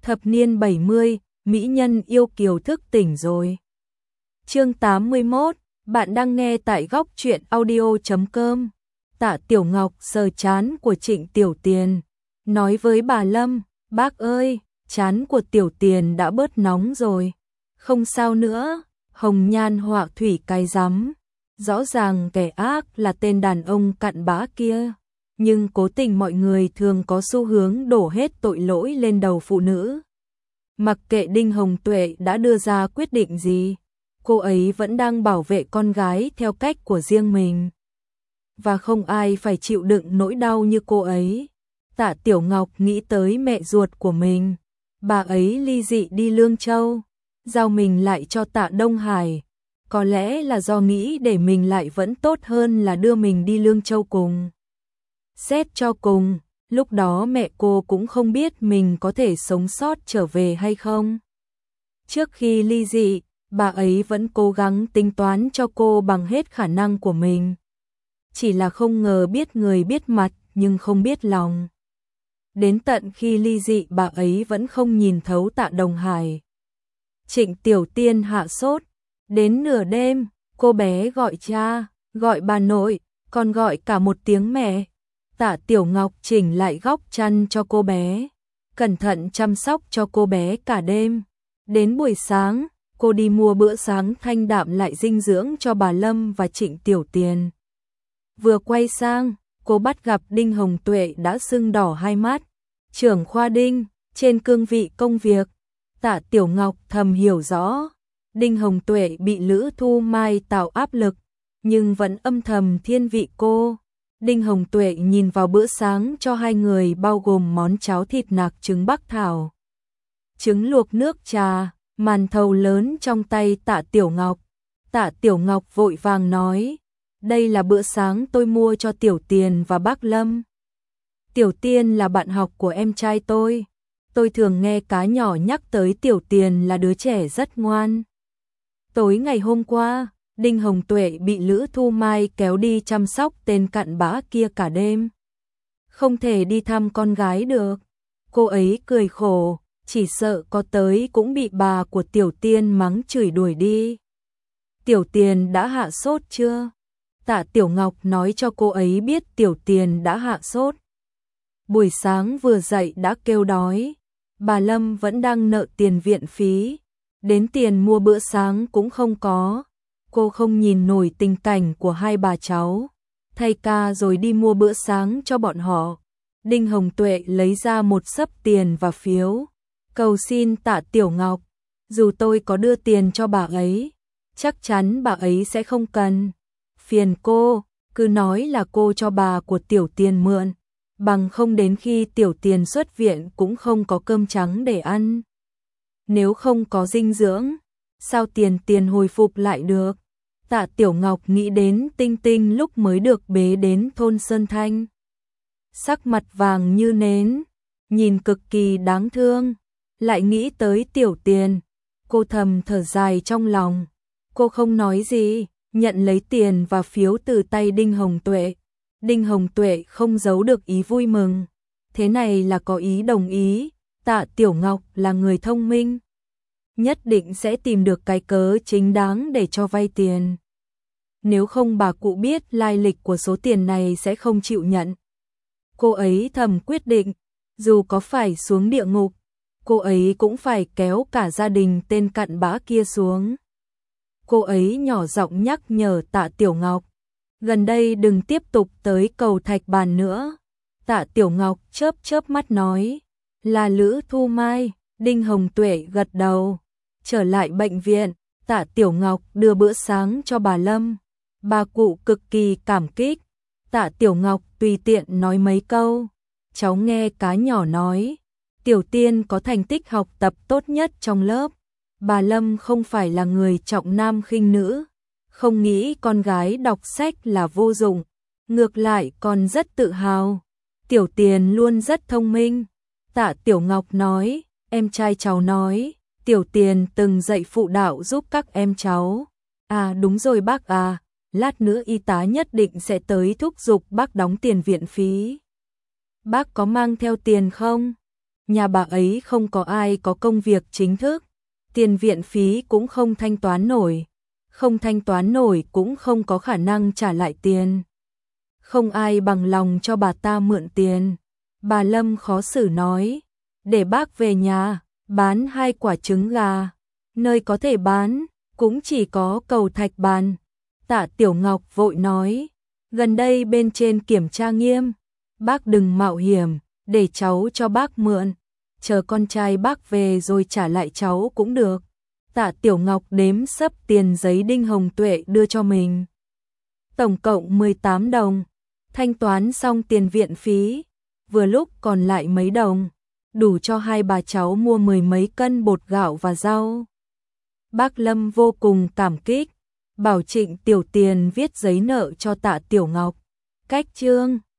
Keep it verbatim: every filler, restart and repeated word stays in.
Thập niên bảy mươi, mỹ nhân yêu kiều thức tỉnh rồi. Chương tám mươi mốt, bạn đang nghe tại góc truyện audio chấm com. Tạ Tiểu Ngọc sờ trán của Trịnh Tiểu Tiền, nói với bà Lâm, bác ơi, trán của Tiểu Tiền đã bớt nóng rồi. Không sao nữa, hồng nhan họa thủy cái rắm. Rõ ràng kẻ ác là tên đàn ông cặn bã kia, nhưng cố tình mọi người thường có xu hướng đổ hết tội lỗi lên đầu phụ nữ. Mặc kệ Đinh Hồng Tuệ đã đưa ra quyết định gì, cô ấy vẫn đang bảo vệ con gái theo cách của riêng mình. Và không ai phải chịu đựng nỗi đau như cô ấy. Tạ Tiểu Ngọc nghĩ tới mẹ ruột của mình. Bà ấy ly dị đi Lương Châu, giao mình lại cho Tạ Đông Hải. Có lẽ là do nghĩ để mình lại vẫn tốt hơn là đưa mình đi Lương Châu cùng. Xét cho cùng, lúc đó mẹ cô cũng không biết mình có thể sống sót trở về hay không. Trước khi ly dị, bà ấy vẫn cố gắng tính toán cho cô bằng hết khả năng của mình. Chỉ là không ngờ biết người biết mặt nhưng không biết lòng. Đến tận khi ly dị bà ấy vẫn không nhìn thấu Tạ Đông Hải. Trịnh Tiểu Tiên hạ sốt. Đến nửa đêm, cô bé gọi cha, gọi bà nội, còn gọi cả một tiếng mẹ. Tạ Tiểu Ngọc chỉnh lại góc chăn cho cô bé, cẩn thận chăm sóc cho cô bé cả đêm. Đến buổi sáng, cô đi mua bữa sáng thanh đạm lại dinh dưỡng cho bà Lâm và Trịnh Tiểu Tiền. Vừa quay sang, cô bắt gặp Đinh Hồng Tuệ đã sưng đỏ hai mắt. Trưởng khoa Đinh, trên cương vị công việc, Tạ Tiểu Ngọc thầm hiểu rõ. Đinh Hồng Tuệ bị Lữ Thu Mai tạo áp lực, nhưng vẫn âm thầm thiên vị cô. Đinh Hồng Tuệ nhìn vào bữa sáng cho hai người bao gồm món cháo thịt nạc trứng bắc thảo, trứng luộc nước trà, màn thầu lớn trong tay Tạ Tiểu Ngọc. Tạ Tiểu Ngọc vội vàng nói, đây là bữa sáng tôi mua cho Tiểu Tiền và bác Lâm. Tiểu Tiên là bạn học của em trai tôi. Tôi thường nghe cá nhỏ nhắc tới Tiểu Tiền là đứa trẻ rất ngoan. Tối ngày hôm qua, Đinh Hồng Tuệ bị Lữ Thu Mai kéo đi chăm sóc tên cặn bã kia cả đêm. Không thể đi thăm con gái được. Cô ấy cười khổ, chỉ sợ có tới cũng bị bà của Tiểu Tiên mắng chửi đuổi đi. Tiểu Tiền đã hạ sốt chưa? Tạ Tiểu Ngọc nói cho cô ấy biết Tiểu Tiền đã hạ sốt. Buổi sáng vừa dậy đã kêu đói. Bà Lâm vẫn đang nợ tiền viện phí. Đến tiền mua bữa sáng cũng không có. Cô không nhìn nổi tình cảnh của hai bà cháu. Thay ca rồi đi mua bữa sáng cho bọn họ. Đinh Hồng Tuệ lấy ra một xấp tiền và phiếu. Cầu xin Tạ Tiểu Ngọc, dù tôi có đưa tiền cho bà ấy, chắc chắn bà ấy sẽ không cần. Phiền cô, cứ nói là cô cho bà của Tiểu Tiền mượn. Bằng không đến khi Tiểu Tiền xuất viện cũng không có cơm trắng để ăn. Nếu không có dinh dưỡng, sao Tiền Tiền hồi phục lại được? Tạ Tiểu Ngọc nghĩ đến Tinh Tinh lúc mới được bế đến thôn Sơn Thanh. Sắc mặt vàng như nến, nhìn cực kỳ đáng thương. Lại nghĩ tới Tiểu Tiền, cô thầm thở dài trong lòng. Cô không nói gì, nhận lấy tiền và phiếu từ tay Đinh Hồng Tuệ. Đinh Hồng Tuệ không giấu được ý vui mừng. Thế này là có ý đồng ý. Tạ Tiểu Ngọc là người thông minh, nhất định sẽ tìm được cái cớ chính đáng để cho vay tiền. Nếu không bà cụ biết lai lịch của số tiền này sẽ không chịu nhận. Cô ấy thầm quyết định, dù có phải xuống địa ngục, cô ấy cũng phải kéo cả gia đình tên cặn bã kia xuống. Cô ấy nhỏ giọng nhắc nhở Tạ Tiểu Ngọc, gần đây đừng tiếp tục tới cầu Thạch Bàn nữa. Tạ Tiểu Ngọc chớp chớp mắt nói, là Lữ Thu Mai. Đinh Hồng Tuệ gật đầu. Trở lại bệnh viện, Tạ Tiểu Ngọc đưa bữa sáng cho bà Lâm. Bà cụ cực kỳ cảm kích. Tạ Tiểu Ngọc tùy tiện nói mấy câu. Cháu nghe cá nhỏ nói, Tiểu Tiên có thành tích học tập tốt nhất trong lớp. Bà Lâm không phải là người trọng nam khinh nữ, không nghĩ con gái đọc sách là vô dụng, ngược lại còn rất tự hào. Tiểu Tiền luôn rất thông minh. Tạ Tiểu Ngọc nói, em trai cháu nói, Tiểu Tiền từng dạy phụ đạo giúp các em cháu. À đúng rồi bác à, lát nữa y tá nhất định sẽ tới thúc giục bác đóng tiền viện phí. Bác có mang theo tiền không? nhà bà ấy không có ai có công việc chính thức, tiền viện phí cũng không thanh toán nổi, không thanh toán nổi cũng không có khả năng trả lại tiền. Không ai bằng lòng cho bà ta mượn tiền. Bà Lâm khó xử nói, để bác về nhà, bán hai quả trứng gà, nơi có thể bán, cũng chỉ có cầu thạch bàn. Tạ Tiểu Ngọc vội nói, gần đây bên trên kiểm tra nghiêm, bác đừng mạo hiểm, để cháu cho bác mượn, chờ con trai bác về rồi trả lại cháu cũng được. Tạ Tiểu Ngọc đếm sấp tiền giấy Đinh Hồng Tuệ đưa cho mình. Tổng cộng mười tám đồng, thanh toán xong tiền viện phí, vừa lúc còn lại mấy đồng, đủ cho hai bà cháu mua mười mấy cân bột gạo và rau. Bác Lâm vô cùng cảm kích, bảo Trịnh Tiểu Tiền viết giấy nợ cho Tạ Tiểu Ngọc. Cách chương